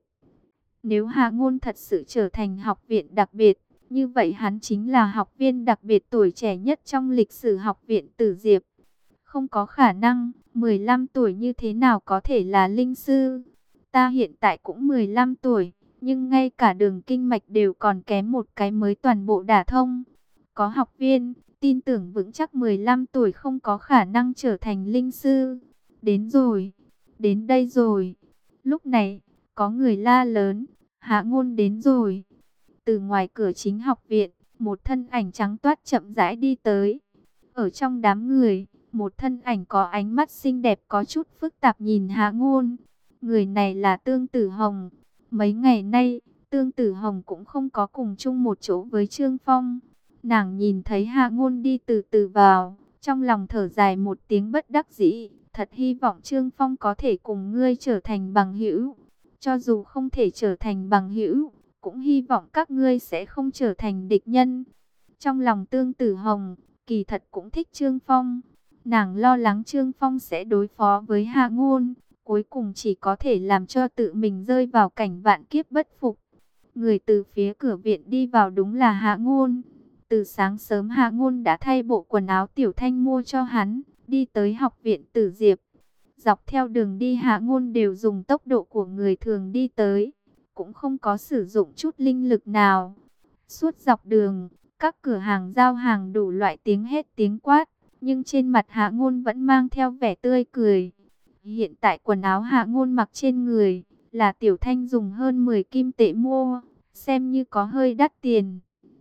Nếu Hạ Ngôn thật sự trở thành học viện đặc biệt, như vậy hắn chính là học viên đặc biệt tuổi trẻ nhất trong lịch sử học viện Tử Diệp. Không có khả năng, 15 tuổi như thế nào có thể là linh sư? Ta hiện tại cũng 15 tuổi, nhưng ngay cả đường kinh mạch đều còn kém một cái mới toàn bộ đả thông. Có học viên tin tưởng vững chắc 15 tuổi không có khả năng trở thành linh sư. Đến rồi, đến đây rồi. Lúc này, có người la lớn, Hạ Ngôn đến rồi. Từ ngoài cửa chính học viện, một thân ảnh trắng toát chậm rãi đi tới. Ở trong đám người, một thân ảnh có ánh mắt xinh đẹp có chút phức tạp nhìn Hạ Ngôn. Người này là Tương Tử Hồng. Mấy ngày nay, Tương Tử Hồng cũng không có cùng chung một chỗ với Trương Phong. Nàng nhìn thấy Hạ Ngôn đi từ từ vào, trong lòng thở dài một tiếng bất đắc dĩ. Thật hy vọng Trương Phong có thể cùng ngươi trở thành bằng hữu. Cho dù không thể trở thành bằng hữu, cũng hy vọng các ngươi sẽ không trở thành địch nhân. Trong lòng Tương Tử Hồng, kỳ thật cũng thích Trương Phong. Nàng lo lắng Trương Phong sẽ đối phó với Hạ Ngôn, cuối cùng chỉ có thể làm cho tự mình rơi vào cảnh vạn kiếp bất phục. Người từ phía cửa viện đi vào đúng là Hạ Ngôn. Từ sáng sớm Hạ Ngôn đã thay bộ quần áo Tiểu Thanh mua cho hắn, đi tới học viện Tử Diệp. Dọc theo đường đi Hạ Ngôn đều dùng tốc độ của người thường đi tới, cũng không có sử dụng chút linh lực nào. Suốt dọc đường, các cửa hàng giao hàng đủ loại tiếng hét tiếng quát, nhưng trên mặt Hạ Ngôn vẫn mang theo vẻ tươi cười. Hiện tại quần áo Hạ Ngôn mặc trên người là Tiểu Thanh dùng hơn 10 kim tệ mua, xem như có hơi đắt tiền.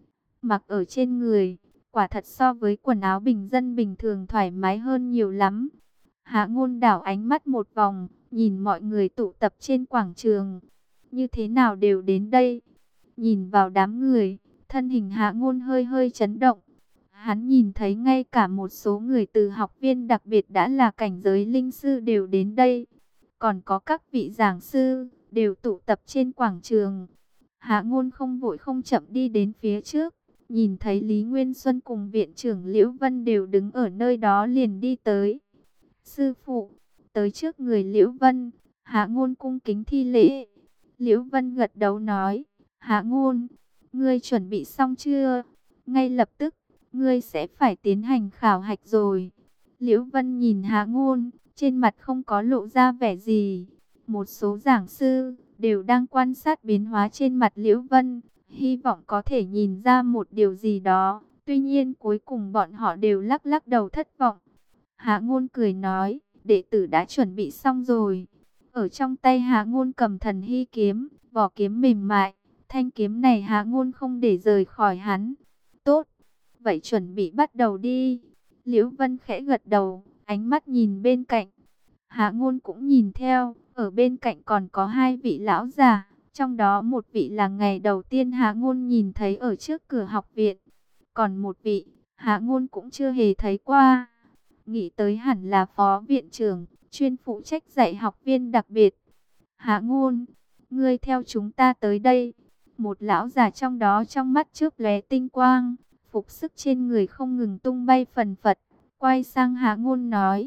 Mặc ở trên người, quả thật so với quần áo bình dân bình thường thoải mái hơn nhiều lắm. Hạ Ngôn đảo ánh mắt một vòng, nhìn mọi người tụ tập trên quảng trường. Như thế nào đều đến đây? Nhìn vào đám người, thân hình Hạ Ngôn hơi hơi chấn động. Hắn nhìn thấy ngay cả một số người từ học viên đặc biệt đã là cảnh giới linh sư đều đến đây. Còn có các vị giảng sư, đều tụ tập trên quảng trường. Hạ Ngôn không vội không chậm đi đến phía trước. Nhìn thấy Lý Nguyên Xuân cùng viện trưởng Liễu Vân đều đứng ở nơi đó liền đi tới. Sư phụ, tới trước người Liễu Vân, Hạ Ngôn cung kính thi lễ. Liễu Vân gật đầu nói, Hạ Ngôn, ngươi chuẩn bị xong chưa? Ngay lập tức, ngươi sẽ phải tiến hành khảo hạch rồi. Liễu Vân nhìn Hạ Ngôn, trên mặt không có lộ ra vẻ gì. Một số giảng sư đều đang quan sát biến hóa trên mặt Liễu Vân, hy vọng có thể nhìn ra một điều gì đó. Tuy nhiên cuối cùng bọn họ đều lắc lắc đầu thất vọng. Hạ Ngôn cười nói, đệ tử đã chuẩn bị xong rồi. Ở trong tay Hạ Ngôn cầm thần hy kiếm, vỏ kiếm mềm mại. Thanh kiếm này Hạ Ngôn không để rời khỏi hắn. Tốt, vậy chuẩn bị bắt đầu đi. Liễu Vân khẽ gật đầu, ánh mắt nhìn bên cạnh. Hạ Ngôn cũng nhìn theo, ở bên cạnh còn có hai vị lão già. Trong đó một vị là ngày đầu tiên Hạ Ngôn nhìn thấy ở trước cửa học viện. Còn một vị, Hạ Ngôn cũng chưa hề thấy qua. Nghĩ tới hẳn là phó viện trưởng, chuyên phụ trách dạy học viên đặc biệt. Hạ Ngôn, ngươi theo chúng ta tới đây. Một lão già trong đó trong mắt chớp lóe tinh quang, phục sức trên người không ngừng tung bay phần phật. Quay sang Hạ Ngôn nói.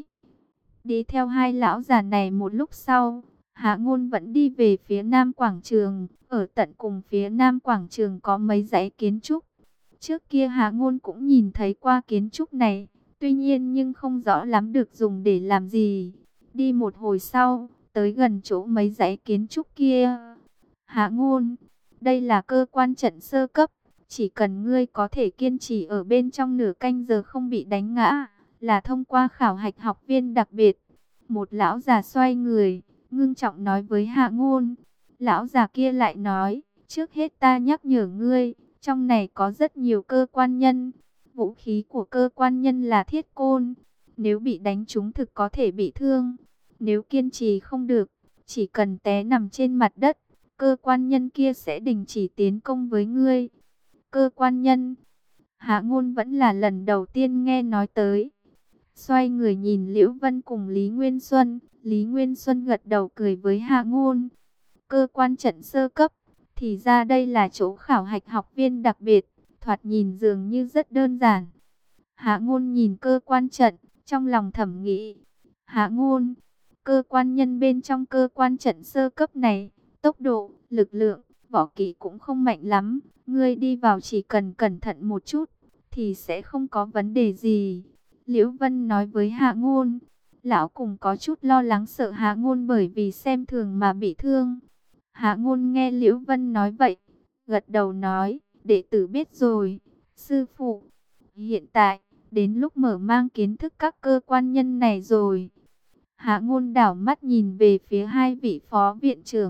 Đi theo hai lão già này một lúc sau, Hạ Ngôn vẫn đi về phía nam quảng trường. Ở tận cùng phía nam quảng trường có mấy dãy kiến trúc. Trước kia Hạ Ngôn cũng nhìn thấy qua kiến trúc này. Tuy nhiên nhưng không rõ lắm được dùng để làm gì. Đi một hồi sau, tới gần chỗ mấy dãy kiến trúc kia. Hạ Ngôn, đây là cơ quan trận sơ cấp. Chỉ cần ngươi có thể kiên trì ở bên trong nửa canh giờ không bị đánh ngã, là thông qua khảo hạch học viên đặc biệt. Một lão già xoay người, ngưng trọng nói với Hạ Ngôn. Lão già kia lại nói, trước hết ta nhắc nhở ngươi, trong này có rất nhiều cơ quan nhân. Vũ khí của cơ quan nhân là thiết côn. Nếu bị đánh trúng thực có thể bị thương. Nếu kiên trì không được, chỉ cần té nằm trên mặt đất, cơ quan nhân kia sẽ đình chỉ tiến công với ngươi. Cơ quan nhân, Hạ Ngôn vẫn là lần đầu tiên nghe nói tới. Xoay người nhìn Liễu Vân cùng Lý Nguyên Xuân. Lý Nguyên Xuân gật đầu cười với Hạ Ngôn. Cơ quan trận sơ cấp, thì ra đây là chỗ khảo hạch học viên đặc biệt. Thoạt nhìn dường như rất đơn giản. Hạ Ngôn nhìn cơ quan trận, trong lòng thầm nghĩ. Hạ Ngôn, cơ quan nhân bên trong cơ quan trận sơ cấp này, tốc độ, lực lượng, võ kỹ cũng không mạnh lắm. Ngươi đi vào chỉ cần cẩn thận một chút, thì sẽ không có vấn đề gì. Liễu Vân nói với Hạ Ngôn. Lão cùng có chút lo lắng sợ Hạ Ngôn bởi vì xem thường mà bị thương. Hạ Ngôn nghe Liễu Vân nói vậy, gật đầu nói. Đệ tử biết rồi, sư phụ. Hiện tại, đến lúc mở mang kiến thức các cơ quan nhân này rồi. Hạ Ngôn đảo mắt nhìn về phía hai vị phó viện trưởng.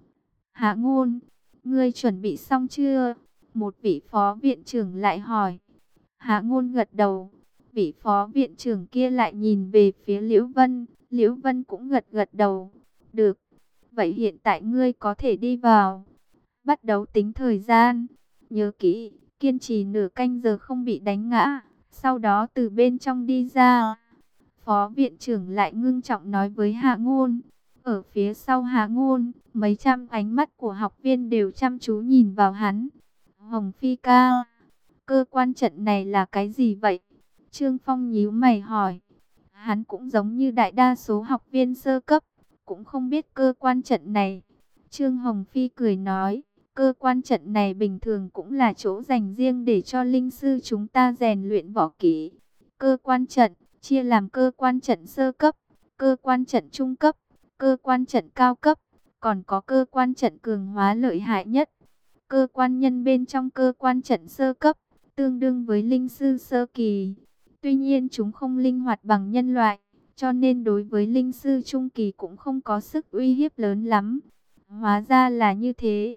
Hạ Ngôn, ngươi chuẩn bị xong chưa? Một vị phó viện trưởng lại hỏi. Hạ Ngôn gật đầu. Vị phó viện trưởng kia lại nhìn về phía Liễu Vân. Liễu Vân cũng gật gật đầu. Được, vậy hiện tại ngươi có thể đi vào. Bắt đầu tính thời gian. Nhớ kỹ, kiên trì nửa canh giờ không bị đánh ngã, sau đó từ bên trong đi ra. Phó viện trưởng lại ngưng trọng nói với Hạ Ngôn. Ở phía sau Hạ Ngôn, mấy trăm ánh mắt của học viên đều chăm chú nhìn vào hắn. Hồng Phi ca, cơ quan trận này là cái gì vậy? Trương Phong nhíu mày hỏi. Hắn cũng giống như đại đa số học viên sơ cấp, cũng không biết cơ quan trận này. Trương Hồng Phi cười nói. Cơ quan trận này bình thường cũng là chỗ dành riêng để cho linh sư chúng ta rèn luyện võ kỹ. Cơ quan trận chia làm cơ quan trận sơ cấp, cơ quan trận trung cấp, cơ quan trận cao cấp, còn có cơ quan trận cường hóa lợi hại nhất. Cơ quan nhân bên trong cơ quan trận sơ cấp, tương đương với linh sư sơ kỳ. Tuy nhiên chúng không linh hoạt bằng nhân loại, cho nên đối với linh sư trung kỳ cũng không có sức uy hiếp lớn lắm. Hóa ra là như thế.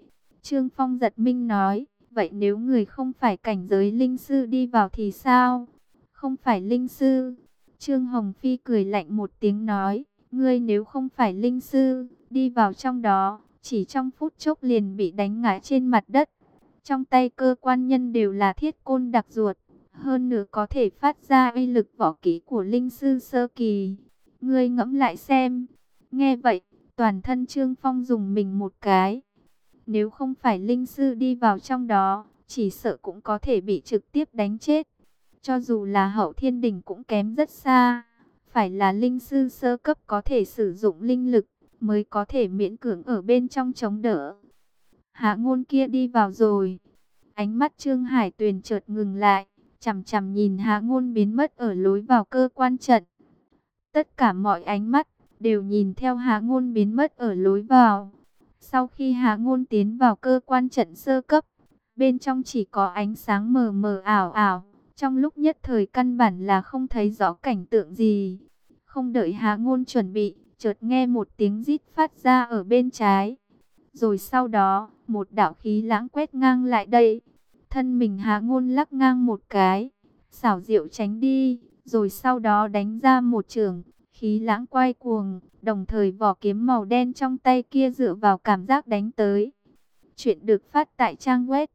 Trương Phong giật mình nói, vậy nếu người không phải cảnh giới linh sư đi vào thì sao? Không phải linh sư. Trương Hồng Phi cười lạnh một tiếng nói, ngươi nếu không phải linh sư, đi vào trong đó, chỉ trong phút chốc liền bị đánh ngã trên mặt đất. Trong tay cơ quan nhân đều là thiết côn đặc ruột, hơn nữa có thể phát ra uy lực võ kỹ của linh sư sơ kỳ. Ngươi ngẫm lại xem. Nghe vậy, toàn thân Trương Phong dùng mình một cái. Nếu không phải linh sư đi vào trong đó, chỉ sợ cũng có thể bị trực tiếp đánh chết. Cho dù là hậu thiên đỉnh cũng kém rất xa. Phải là linh sư sơ cấp có thể sử dụng linh lực, mới có thể miễn cưỡng ở bên trong chống đỡ. Hạ Ngôn kia đi vào rồi. Ánh mắt Trương Hải Tuyền chợt ngừng lại, chằm chằm nhìn Hạ Ngôn biến mất ở lối vào cơ quan trận. Tất cả mọi ánh mắt đều nhìn theo Hạ Ngôn biến mất ở lối vào. Sau khi Hạ Ngôn tiến vào cơ quan trận sơ cấp, bên trong chỉ có ánh sáng mờ mờ ảo ảo, trong lúc nhất thời căn bản là không thấy rõ cảnh tượng gì. Không đợi Hạ Ngôn chuẩn bị, chợt nghe một tiếng rít phát ra ở bên trái. Rồi sau đó, một đạo khí lãng quét ngang lại đây. Thân mình Hạ Ngôn lắc ngang một cái, xảo diệu tránh đi, rồi sau đó đánh ra một chưởng, khí lãng quay cuồng, đồng thời vỏ kiếm màu đen trong tay kia dựa vào cảm giác đánh tới. Chuyện được phát tại trang web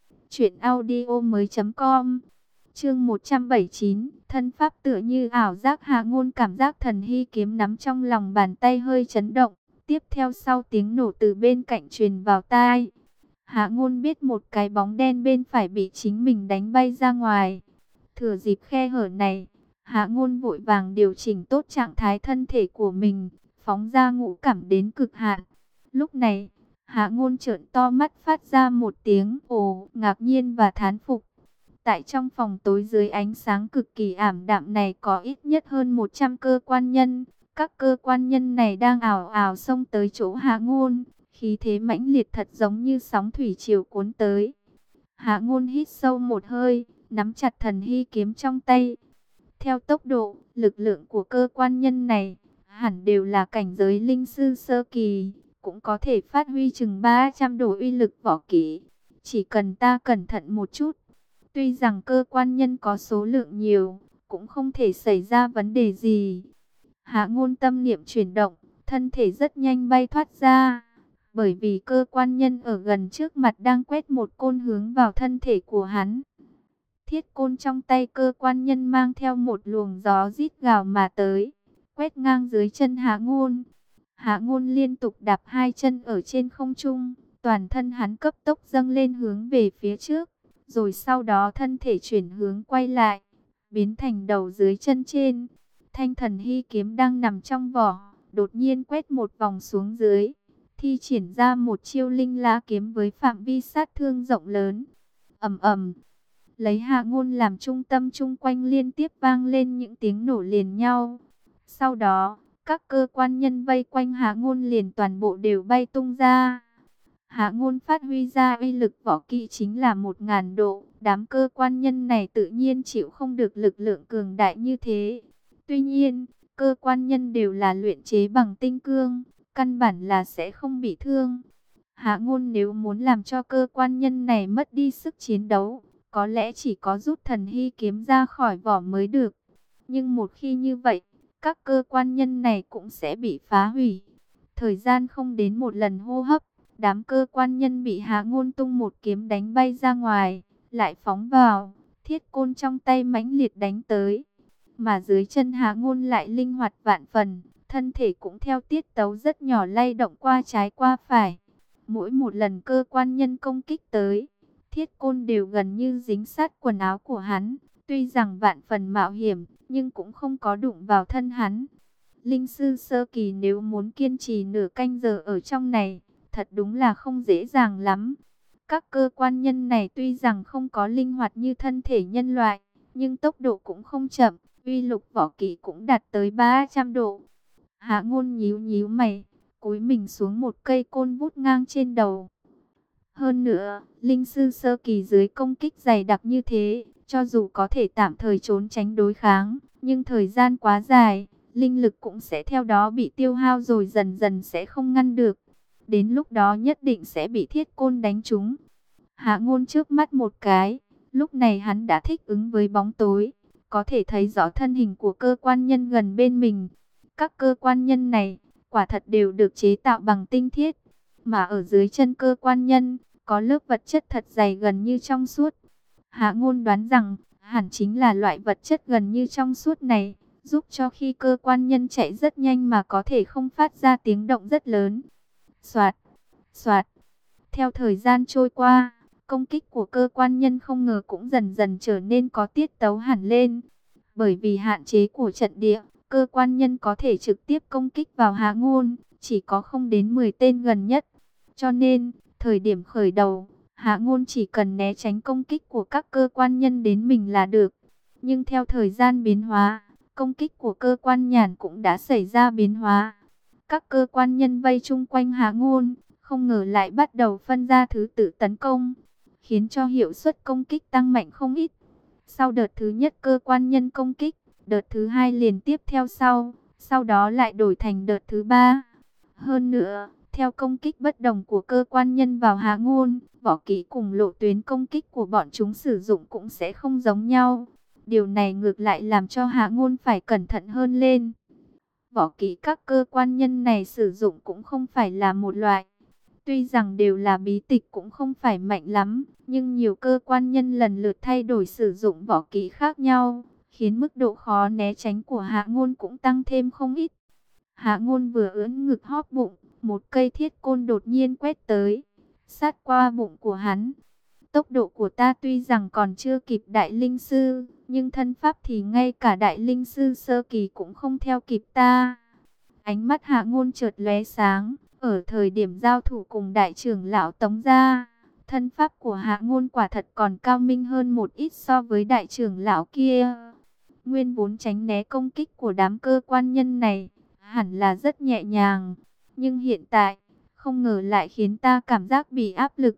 truyệnaudiomoi.com. Chương 179, thân pháp tựa như ảo giác. Hạ Ngôn cảm giác thần hy kiếm nắm trong lòng bàn tay hơi chấn động, tiếp theo sau tiếng nổ từ bên cạnh truyền vào tai. Hạ Ngôn biết một cái bóng đen bên phải bị chính mình đánh bay ra ngoài. Thừa dịp khe hở này, Hạ Ngôn vội vàng điều chỉnh tốt trạng thái thân thể của mình, phóng ra ngũ cảm đến cực hạn. Lúc này, Hạ Ngôn trợn to mắt phát ra một tiếng ồ ngạc nhiên và thán phục. Tại trong phòng tối dưới ánh sáng cực kỳ ảm đạm này có ít nhất hơn 100 cơ quan nhân. Các cơ quan nhân này đang ào ào xông tới chỗ Hạ Ngôn, khí thế mãnh liệt thật giống như sóng thủy triều cuốn tới. Hạ Ngôn hít sâu một hơi, nắm chặt thần hy kiếm trong tay. Theo tốc độ, lực lượng của cơ quan nhân này hẳn đều là cảnh giới linh sư sơ kỳ, cũng có thể phát huy chừng 300 độ uy lực võ kỹ. Chỉ cần ta cẩn thận một chút, tuy rằng cơ quan nhân có số lượng nhiều, cũng không thể xảy ra vấn đề gì. Hạ Ngôn tâm niệm chuyển động, thân thể rất nhanh bay thoát ra. Bởi vì cơ quan nhân ở gần trước mặt đang quét một côn hướng vào thân thể của hắn. Thiết côn trong tay cơ quan nhân mang theo một luồng gió rít gào mà tới, quét ngang dưới chân Hạ Ngôn. Hạ Ngôn liên tục đạp hai chân ở trên không trung, toàn thân hắn cấp tốc dâng lên hướng về phía trước, rồi sau đó thân thể chuyển hướng quay lại, biến thành đầu dưới chân trên. Thanh thần hy kiếm đang nằm trong vỏ, đột nhiên quét một vòng xuống dưới, thi triển ra một chiêu linh lá kiếm với phạm vi sát thương rộng lớn. Ầm ầm, lấy Hạ Ngôn làm trung tâm, chung quanh liên tiếp vang lên những tiếng nổ liền nhau. Sau đó, các cơ quan nhân vây quanh Hạ Ngôn liền toàn bộ đều bay tung ra. Hạ Ngôn phát huy ra uy lực võ kỹ chính là 1000 độ. Đám cơ quan nhân này tự nhiên chịu không được lực lượng cường đại như thế. Tuy nhiên, cơ quan nhân đều là luyện chế bằng tinh cương, căn bản là sẽ không bị thương. Hạ Ngôn nếu muốn làm cho cơ quan nhân này mất đi sức chiến đấu, có lẽ chỉ có rút thần hy kiếm ra khỏi vỏ mới được. Nhưng một khi như vậy, các cơ quan nhân này cũng sẽ bị phá hủy. Thời gian không đến một lần hô hấp, đám cơ quan nhân bị Hạ Ngôn tung một kiếm đánh bay ra ngoài, lại phóng vào, thiết côn trong tay mãnh liệt đánh tới. Mà dưới chân Hạ Ngôn lại linh hoạt vạn phần, thân thể cũng theo tiết tấu rất nhỏ lay động qua trái qua phải. Mỗi một lần cơ quan nhân công kích tới, thiết côn đều gần như dính sát quần áo của hắn. Tuy rằng vạn phần mạo hiểm, nhưng cũng không có đụng vào thân hắn. Linh sư sơ kỳ nếu muốn kiên trì nửa canh giờ ở trong này, thật đúng là không dễ dàng lắm. Các cơ quan nhân này tuy rằng không có linh hoạt như thân thể nhân loại, nhưng tốc độ cũng không chậm, uy lực võ kỹ cũng đạt tới 300 độ. Hạ Ngôn nhíu nhíu mày, cúi mình xuống một cây côn vút ngang trên đầu. Hơn nữa, linh sư sơ kỳ dưới công kích dày đặc như thế, cho dù có thể tạm thời trốn tránh đối kháng, nhưng thời gian quá dài, linh lực cũng sẽ theo đó bị tiêu hao rồi dần dần sẽ không ngăn được. Đến lúc đó nhất định sẽ bị Thiết Côn đánh trúng. Hạ Ngôn trước mắt một cái, lúc này hắn đã thích ứng với bóng tối, có thể thấy rõ thân hình của cơ quan nhân gần bên mình. Các cơ quan nhân này, quả thật đều được chế tạo bằng tinh thiết, mà ở dưới chân cơ quan nhân, có lớp vật chất thật dày gần như trong suốt. Hạ Ngôn đoán rằng, hẳn chính là loại vật chất gần như trong suốt này, giúp cho khi cơ quan nhân chạy rất nhanh mà có thể không phát ra tiếng động rất lớn. Soạt, soạt, theo thời gian trôi qua, công kích của cơ quan nhân không ngờ cũng dần dần trở nên có tiết tấu hẳn lên. Bởi vì hạn chế của trận địa, cơ quan nhân có thể trực tiếp công kích vào Hạ Ngôn, chỉ có không đến 10 tên gần nhất. Cho nên, thời điểm khởi đầu, Hạ Ngôn chỉ cần né tránh công kích của các cơ quan nhân đến mình là được. Nhưng theo thời gian biến hóa, công kích của cơ quan nhàn cũng đã xảy ra biến hóa. Các cơ quan nhân vây chung quanh Hạ Ngôn, không ngờ lại bắt đầu phân ra thứ tự tấn công, khiến cho hiệu suất công kích tăng mạnh không ít. Sau đợt thứ nhất cơ quan nhân công kích, đợt thứ hai liền tiếp theo sau đó lại đổi thành đợt thứ ba. Hơn nữa, theo công kích bất đồng của cơ quan nhân vào Hạ Ngôn, võ kỹ cùng lộ tuyến công kích của bọn chúng sử dụng cũng sẽ không giống nhau. Điều này ngược lại làm cho Hạ Ngôn phải cẩn thận hơn lên. Võ kỹ các cơ quan nhân này sử dụng cũng không phải là một loại. Tuy rằng đều là bí tịch cũng không phải mạnh lắm, nhưng nhiều cơ quan nhân lần lượt thay đổi sử dụng võ kỹ khác nhau, khiến mức độ khó né tránh của Hạ Ngôn cũng tăng thêm không ít. Hạ Ngôn vừa ưỡn ngực hóp bụng, một cây thiết côn đột nhiên quét tới, sát qua bụng của hắn. Tốc độ của ta tuy rằng còn chưa kịp đại linh sư, nhưng thân pháp thì ngay cả đại linh sư sơ kỳ cũng không theo kịp ta. Ánh mắt Hạ Ngôn chợt lóe sáng, ở thời điểm giao thủ cùng đại trưởng lão Tống gia, thân pháp của Hạ Ngôn quả thật còn cao minh hơn một ít so với đại trưởng lão kia. Nguyên vốn tránh né công kích của đám cơ quan nhân này, hẳn là rất nhẹ nhàng, nhưng hiện tại, không ngờ lại khiến ta cảm giác bị áp lực.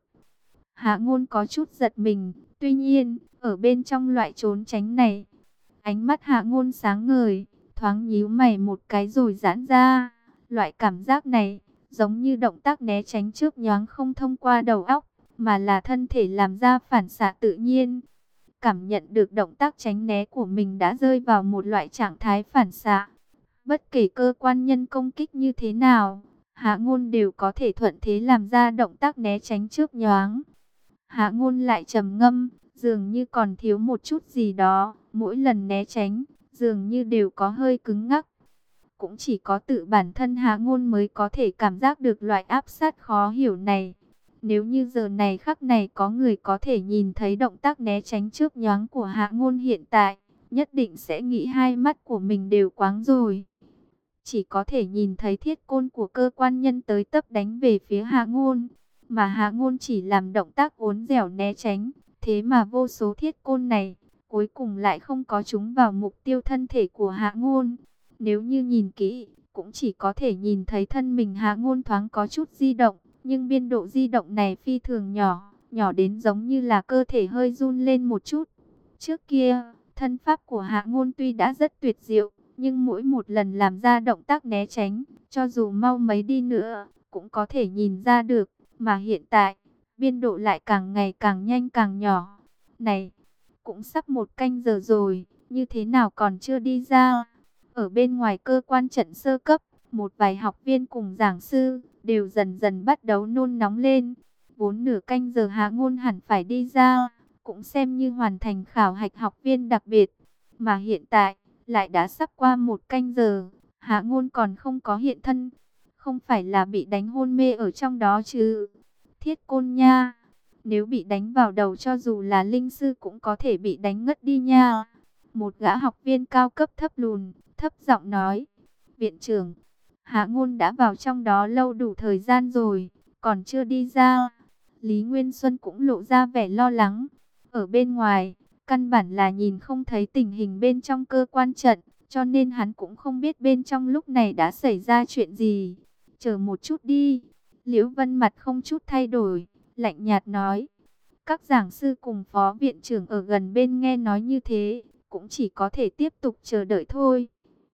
Hạ Ngôn có chút giật mình, tuy nhiên, ở bên trong loại trốn tránh này, ánh mắt Hạ Ngôn sáng ngời, thoáng nhíu mày một cái rồi giãn ra. Loại cảm giác này, giống như động tác né tránh chớp nhoáng không thông qua đầu óc, mà là thân thể làm ra phản xạ tự nhiên. Cảm nhận được động tác tránh né của mình đã rơi vào một loại trạng thái phản xạ. Bất kể cơ quan nhân công kích như thế nào, Hạ Ngôn đều có thể thuận thế làm ra động tác né tránh chớp nhoáng. Hạ Ngôn lại trầm ngâm, dường như còn thiếu một chút gì đó, mỗi lần né tránh, dường như đều có hơi cứng ngắc. Cũng chỉ có tự bản thân Hạ Ngôn mới có thể cảm giác được loại áp sát khó hiểu này. Nếu như giờ này khắc này có người có thể nhìn thấy động tác né tránh chớp nhoáng của Hạ Ngôn hiện tại, nhất định sẽ nghĩ hai mắt của mình đều quáng rồi. Chỉ có thể nhìn thấy thiết côn của cơ quan nhân tới tấp đánh về phía Hạ Ngôn, mà Hạ Ngôn chỉ làm động tác uốn dẻo né tránh, thế mà vô số thiết côn này cuối cùng lại không có trúng vào mục tiêu thân thể của Hạ Ngôn. Nếu như nhìn kỹ, cũng chỉ có thể nhìn thấy thân mình Hạ Ngôn thoáng có chút di động, nhưng biên độ di động này phi thường nhỏ, nhỏ đến giống như là cơ thể hơi run lên một chút. Trước kia, thân pháp của Hạ Ngôn tuy đã rất tuyệt diệu, nhưng mỗi một lần làm ra động tác né tránh, cho dù mau mấy đi nữa, cũng có thể nhìn ra được, mà hiện tại, biên độ lại càng ngày càng nhanh càng nhỏ. Này, cũng sắp 1 canh giờ rồi, như thế nào còn chưa đi ra? Ở bên ngoài cơ quan trận sơ cấp, một vài học viên cùng giảng sư đều dần dần bắt đầu nôn nóng lên. Vốn nửa canh giờ Hạ Ngôn hẳn phải đi ra, cũng xem như hoàn thành khảo hạch học viên đặc biệt. Mà hiện tại, lại đã sắp qua 1 canh giờ, Hạ Ngôn còn không có hiện thân. Không phải là bị đánh hôn mê ở trong đó chứ? Thiết côn nha, nếu bị đánh vào đầu cho dù là linh sư cũng có thể bị đánh ngất đi nha. Một gã học viên cao cấp thấp lùn, thấp giọng nói. Viện trưởng, Hạ Ngôn đã vào trong đó lâu đủ thời gian rồi, còn chưa đi ra. Lý Nguyên Xuân cũng lộ ra vẻ lo lắng. Ở bên ngoài, căn bản là nhìn không thấy tình hình bên trong cơ quan trận, cho nên hắn cũng không biết bên trong lúc này đã xảy ra chuyện gì. Chờ một chút đi. Liễu Vân mặt không chút thay đổi, lạnh nhạt nói. Các giảng sư cùng phó viện trưởng ở gần bên nghe nói như thế, cũng chỉ có thể tiếp tục chờ đợi thôi.